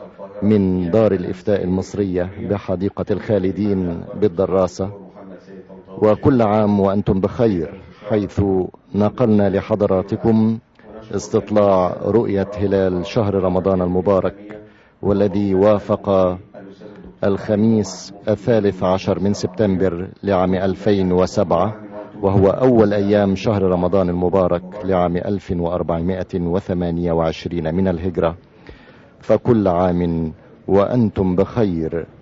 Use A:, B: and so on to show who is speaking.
A: من دار الإفتاء المصرية بحديقة الخالدين بالدراسة، وكل عام وأنتم بخير، حيث نقلنا لحضراتكم استطلاع رؤية هلال شهر رمضان المبارك، والذي وافق الخميس 13 من سبتمبر لعام 2007، وهو أول أيام شهر رمضان المبارك لعام 1428 من الهجرة. فكل عام وأنتم بخير.